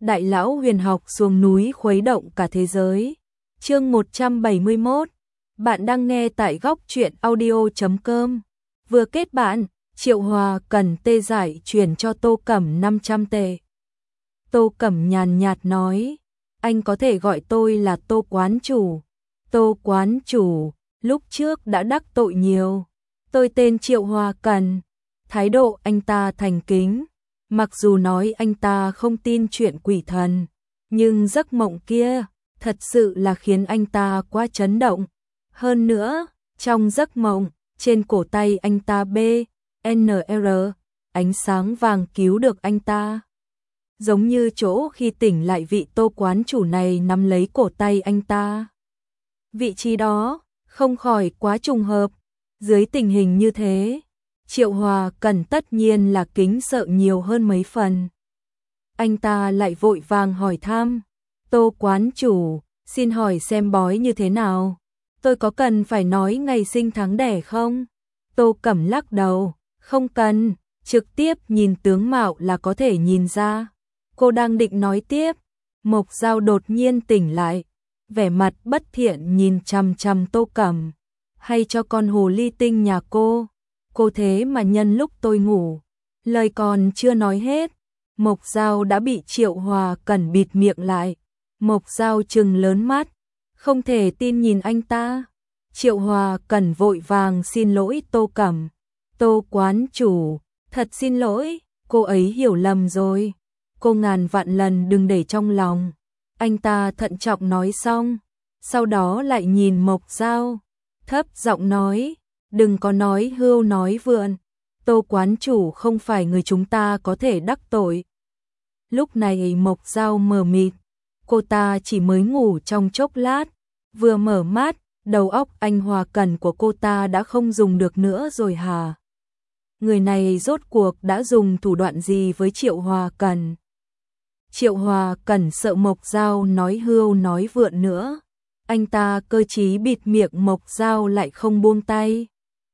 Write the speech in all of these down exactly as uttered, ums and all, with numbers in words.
đại lão huyền học xuống núi khuấy động cả thế giới. Chương một trăm bảy mươi mốt. Bạn đang nghe tại góc truyện audio chấm com. Vừa kết bạn, Triệu Hòa cần tê giải chuyển cho Tô Cẩm năm trăm tệ. Tô Cẩm nhàn nhạt nói, anh có thể gọi tôi là Tô quán chủ. Tô quán chủ, lúc trước đã đắc tội nhiều. Tôi tên Triệu Hòa Cần. Thái độ anh ta thành kính. Mặc dù nói anh ta không tin chuyện quỷ thần, nhưng giấc mộng kia thật sự là khiến anh ta quá chấn động. Hơn nữa, trong giấc mộng, trên cổ tay anh ta B, N R, ánh sáng vàng cứu được anh ta. Giống như chỗ khi tỉnh lại vị Tô quán chủ này nắm lấy cổ tay anh ta. Vị trí đó, không khỏi quá trùng hợp. Dưới tình hình như thế, Triệu Hòa Cần tất nhiên là kính sợ nhiều hơn mấy phần. Anh ta lại vội vàng hỏi thăm, Tô quán chủ, xin hỏi xem bói như thế nào? Tôi có cần phải nói ngày sinh tháng đẻ không? Tô Cẩm lắc đầu, không cần, trực tiếp nhìn tướng mạo là có thể nhìn ra. Cô đang định nói tiếp, Mộc Dao đột nhiên tỉnh lại, vẻ mặt bất thiện nhìn chằm chằm Tô Cẩm. Hay cho con hồ ly tinh nhà cô, cô thế mà nhân lúc tôi ngủ. Lời còn chưa nói hết, Mộc Dao đã bị Triệu Hòa Cần bịt miệng lại. Mộc Dao trừng lớn mắt, không thể tin nhìn anh ta. Triệu Hòa Cần vội vàng xin lỗi Tô Cẩm. Tô quán chủ, thật xin lỗi, cô ấy hiểu lầm rồi. Cô ngàn vạn lần đừng để trong lòng. Anh ta thận trọng nói xong, sau đó lại nhìn Mộc Dao, thấp giọng nói, đừng có nói hưu nói vượn. Tô quán chủ không phải người chúng ta có thể đắc tội. Lúc này Mộc Dao mờ mịt, cô ta chỉ mới ngủ trong chốc lát, vừa mở mắt, đầu óc anh Hòa Cần của cô ta đã không dùng được nữa rồi hả? Người này rốt cuộc đã dùng thủ đoạn gì với Triệu Hòa Cần? Triệu Hòa Cần sợ Mộc Dao nói hưu nói vượn nữa. Anh ta cơ trí bịt miệng Mộc Dao lại không buông tay.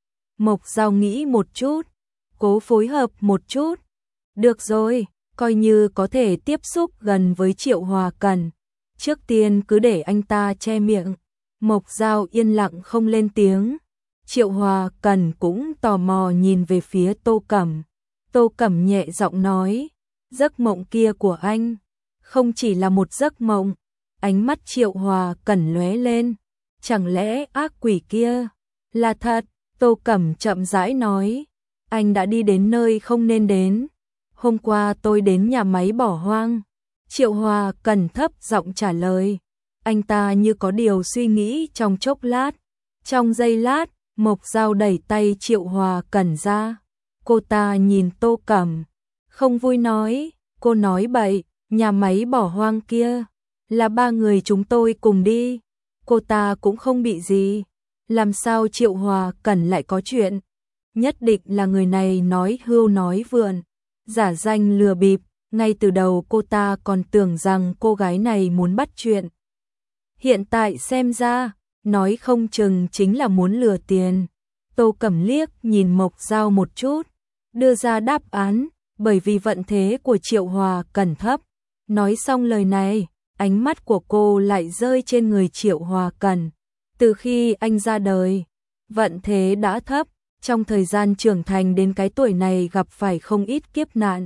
Mộc Dao nghĩ một chút, cố phối hợp một chút. Được rồi, coi như có thể tiếp xúc gần với Triệu Hòa Cần. Trước tiên cứ để anh ta che miệng. Mộc Dao yên lặng không lên tiếng. Triệu Hòa Cần cũng tò mò nhìn về phía Tô Cẩm. Tô Cẩm nhẹ giọng nói, giấc mộng kia của anh không chỉ là một giấc mộng. Ánh mắt Triệu Hòa Cần lóe lên, chẳng lẽ ác quỷ kia là thật? Tô Cẩm chậm rãi nói, anh đã đi đến nơi không nên đến. Hôm qua tôi đến nhà máy bỏ hoang. Triệu Hòa Cần thấp giọng trả lời. Anh ta như có điều suy nghĩ trong chốc lát. Trong giây lát, Mộc Dao đẩy tay Triệu Hòa Cần ra. Cô ta nhìn Tô Cẩm, không vui nói, cô nói bậy, nhà máy bỏ hoang kia là ba người chúng tôi cùng đi. Cô ta cũng không bị gì. Làm sao Triệu Hòa Cần lại có chuyện? Nhất định là người này nói hưu nói vượn, giả danh lừa bịp. Ngay từ đầu cô ta còn tưởng rằng cô gái này muốn bắt chuyện. Hiện tại xem ra, nói không chừng chính là muốn lừa tiền. Tô Cẩm liếc nhìn Mộc Dao một chút, đưa ra đáp án, bởi vì vận thế của Triệu Hòa Cần thấp. Nói xong lời này, ánh mắt của cô lại rơi trên người Triệu Hòa Cần. Từ khi anh ra đời, vận thế đã thấp, trong thời gian trưởng thành đến cái tuổi này gặp phải không ít kiếp nạn.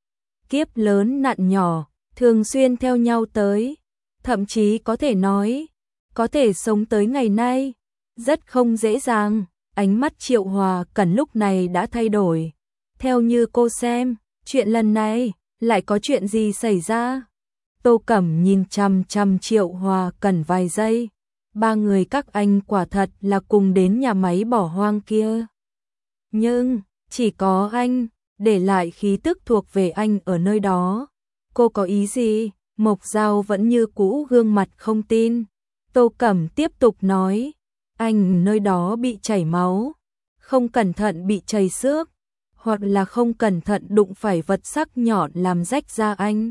Kiếp lớn nạn nhỏ, thường xuyên theo nhau tới, thậm chí có thể nói, có thể sống tới ngày nay, rất không dễ dàng. Ánh mắt Triệu Hòa Cần lúc này đã thay đổi. Theo như cô xem, chuyện lần này, lại có chuyện gì xảy ra? Tô Cẩm nhìn chằm chằm Triệu Hòa Cần vài giây. Ba người các anh quả thật là cùng đến nhà máy bỏ hoang kia. Nhưng, chỉ có anh, để lại khí tức thuộc về anh ở nơi đó. Cô có ý gì? Mộc Dao vẫn như cũ gương mặt không tin. Tô Cẩm tiếp tục nói, anh nơi đó bị chảy máu, không cẩn thận bị chảy xước, hoặc là không cẩn thận đụng phải vật sắc nhọn làm rách da anh.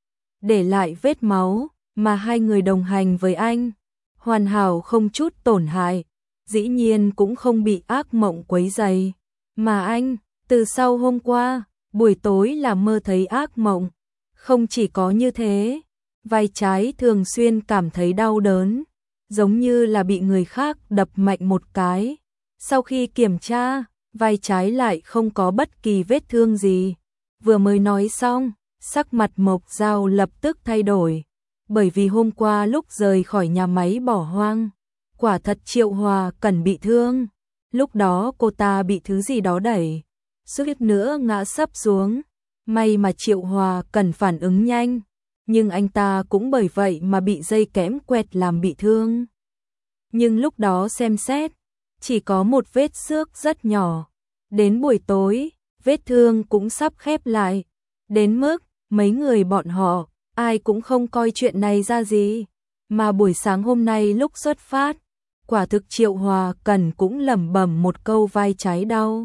Để lại vết máu, mà hai người đồng hành với anh, hoàn hảo không chút tổn hại, dĩ nhiên cũng không bị ác mộng quấy rầy. Mà anh, từ sau hôm qua, buổi tối là mơ thấy ác mộng, Không chỉ có như thế, vai trái thường xuyên cảm thấy đau đớn, giống như là bị người khác đập mạnh một cái. Sau khi kiểm tra, vai trái lại không có bất kỳ vết thương gì. Vừa mới nói xong, sắc mặt Mộc Dao lập tức thay đổi, bởi vì hôm qua lúc rời khỏi nhà máy bỏ hoang, quả thật Triệu Hòa Cẩn bị thương. Lúc đó cô ta bị thứ gì đó đẩy, suýt nữa ngã sấp xuống. May mà Triệu Hòa Cẩn phản ứng nhanh, nhưng anh ta cũng bởi vậy mà bị dây kẽm quẹt làm bị thương. Nhưng lúc đó xem xét, chỉ có một vết xước rất nhỏ. Đến buổi tối, vết thương cũng sắp khép lại, đến mức mấy người bọn họ ai cũng không coi chuyện này ra gì. Mà buổi sáng hôm nay lúc xuất phát, quả thực Triệu Hòa Cẩn cũng lẩm bẩm một câu vai trái đau.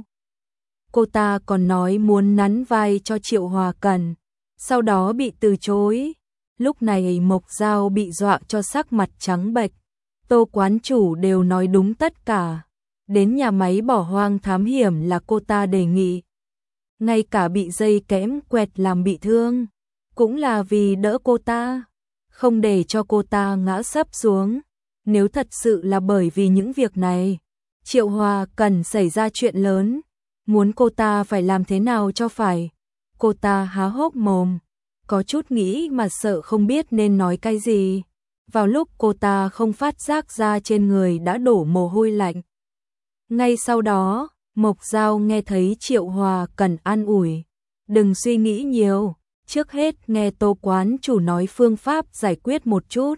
Cô ta còn nói muốn nắn vai cho Triệu Hòa Cẩn, sau đó bị từ chối. Lúc này Mộc Dao bị dọa cho sắc mặt trắng bệch. Tô quán chủ đều nói đúng tất cả. Đến nhà máy bỏ hoang thám hiểm là cô ta đề nghị. Ngay cả bị dây kẽm quẹt làm bị thương, cũng là vì đỡ cô ta, không để cho cô ta ngã sấp xuống. Nếu thật sự là bởi vì những việc này, Triệu Hòa Cẩn xảy ra chuyện lớn, muốn cô ta phải làm thế nào cho phải. Cô ta há hốc mồm, có chút nghĩ mà sợ không biết nên nói cái gì. Vào lúc cô ta không phát giác ra trên người đã đổ mồ hôi lạnh. Ngay sau đó, Mộc Dao nghe thấy Triệu Hòa Cẩn an ủi. Đừng suy nghĩ nhiều, trước hết nghe Tô quán chủ nói phương pháp giải quyết một chút.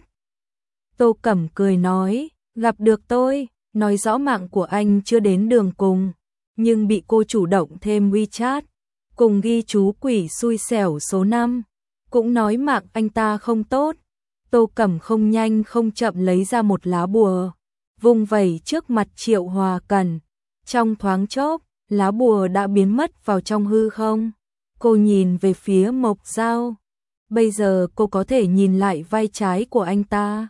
Tô Cẩm cười nói, gặp được tôi, nói rõ mạng của anh chưa đến đường cùng, nhưng bị cô chủ động thêm WeChat, cùng ghi chú quỷ xui xẻo số năm, cũng nói mạng anh ta không tốt. Tô Cẩm không nhanh không chậm lấy ra một lá bùa, vung vẩy trước mặt Triệu Hòa Cẩn. Trong thoáng chốc, lá bùa đã biến mất vào trong hư không. Cô nhìn về phía Mộc Dao. Bây giờ cô có thể nhìn lại vai trái của anh ta.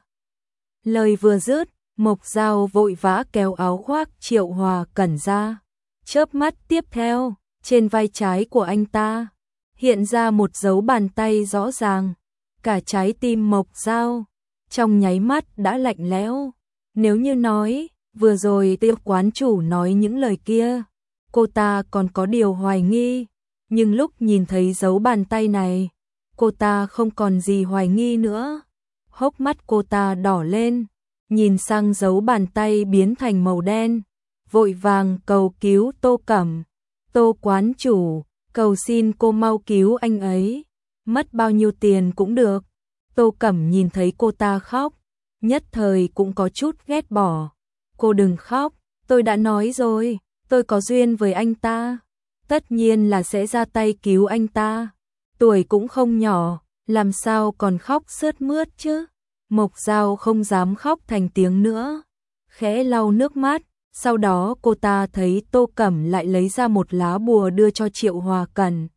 Lời vừa dứt, Mộc Dao vội vã kéo áo khoác Triệu Hòa Cẩn ra. Chớp mắt tiếp theo, trên vai trái của anh ta hiện ra một dấu bàn tay rõ ràng. Cả trái tim Mộc Dao trong nháy mắt đã lạnh lẽo. Nếu như nói, vừa rồi Tiêu quán chủ nói những lời kia, cô ta còn có điều hoài nghi, nhưng lúc nhìn thấy dấu bàn tay này, cô ta không còn gì hoài nghi nữa. Hốc mắt cô ta đỏ lên, nhìn sang dấu bàn tay biến thành màu đen, vội vàng cầu cứu Tô Cẩm. Tô quán chủ, cầu xin cô mau cứu anh ấy, mất bao nhiêu tiền cũng được. Tô Cẩm nhìn thấy cô ta khóc, nhất thời cũng có chút ghét bỏ. Cô đừng khóc, tôi đã nói rồi, tôi có duyên với anh ta, tất nhiên là sẽ ra tay cứu anh ta. Tuổi cũng không nhỏ, làm sao còn khóc sướt mướt chứ. Mộc Dao không dám khóc thành tiếng nữa, khẽ lau nước mắt. Sau đó cô ta thấy Tô Cẩm lại lấy ra một lá bùa đưa cho Triệu Hòa Cẩn.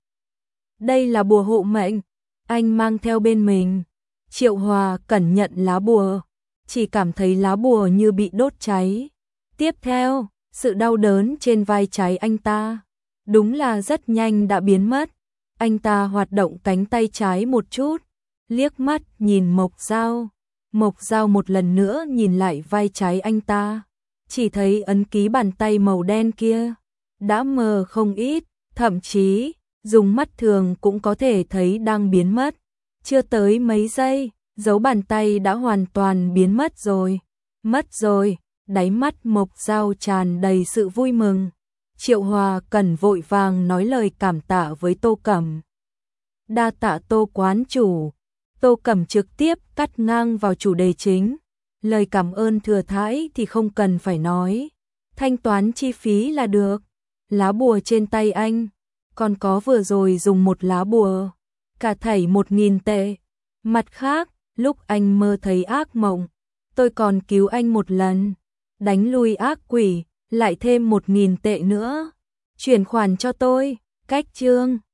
Đây là bùa hộ mệnh, anh mang theo bên mình. Triệu Hòa Cẩn nhận lá bùa, chỉ cảm thấy lá bùa như bị đốt cháy. Tiếp theo, sự đau đớn trên vai trái anh ta đúng là rất nhanh đã biến mất. Anh ta hoạt động cánh tay trái một chút, liếc mắt nhìn Mộc Dao. Mộc Dao một lần nữa nhìn lại vai trái anh ta, chỉ thấy ấn ký bàn tay màu đen kia đã mờ không ít, thậm chí dùng mắt thường cũng có thể thấy đang biến mất. Chưa tới mấy giây, dấu bàn tay đã hoàn toàn biến mất rồi. Mất rồi, đáy mắt Mộc Dao tràn đầy sự vui mừng. Triệu Hòa Cẩn vội vàng nói lời cảm tạ với Tô Cẩm. Đa tạ Tô quán chủ. Tô Cẩm trực tiếp cắt ngang vào chủ đề chính. Lời cảm ơn thừa thãi thì không cần phải nói, thanh toán chi phí là được. Lá bùa trên tay anh, còn có vừa rồi dùng một lá bùa, cả thảy một nghìn tệ. Mặt khác, lúc anh mơ thấy ác mộng, tôi còn cứu anh một lần, đánh lui ác quỷ, lại thêm một nghìn tệ nữa. Chuyển khoản cho tôi, cách chương.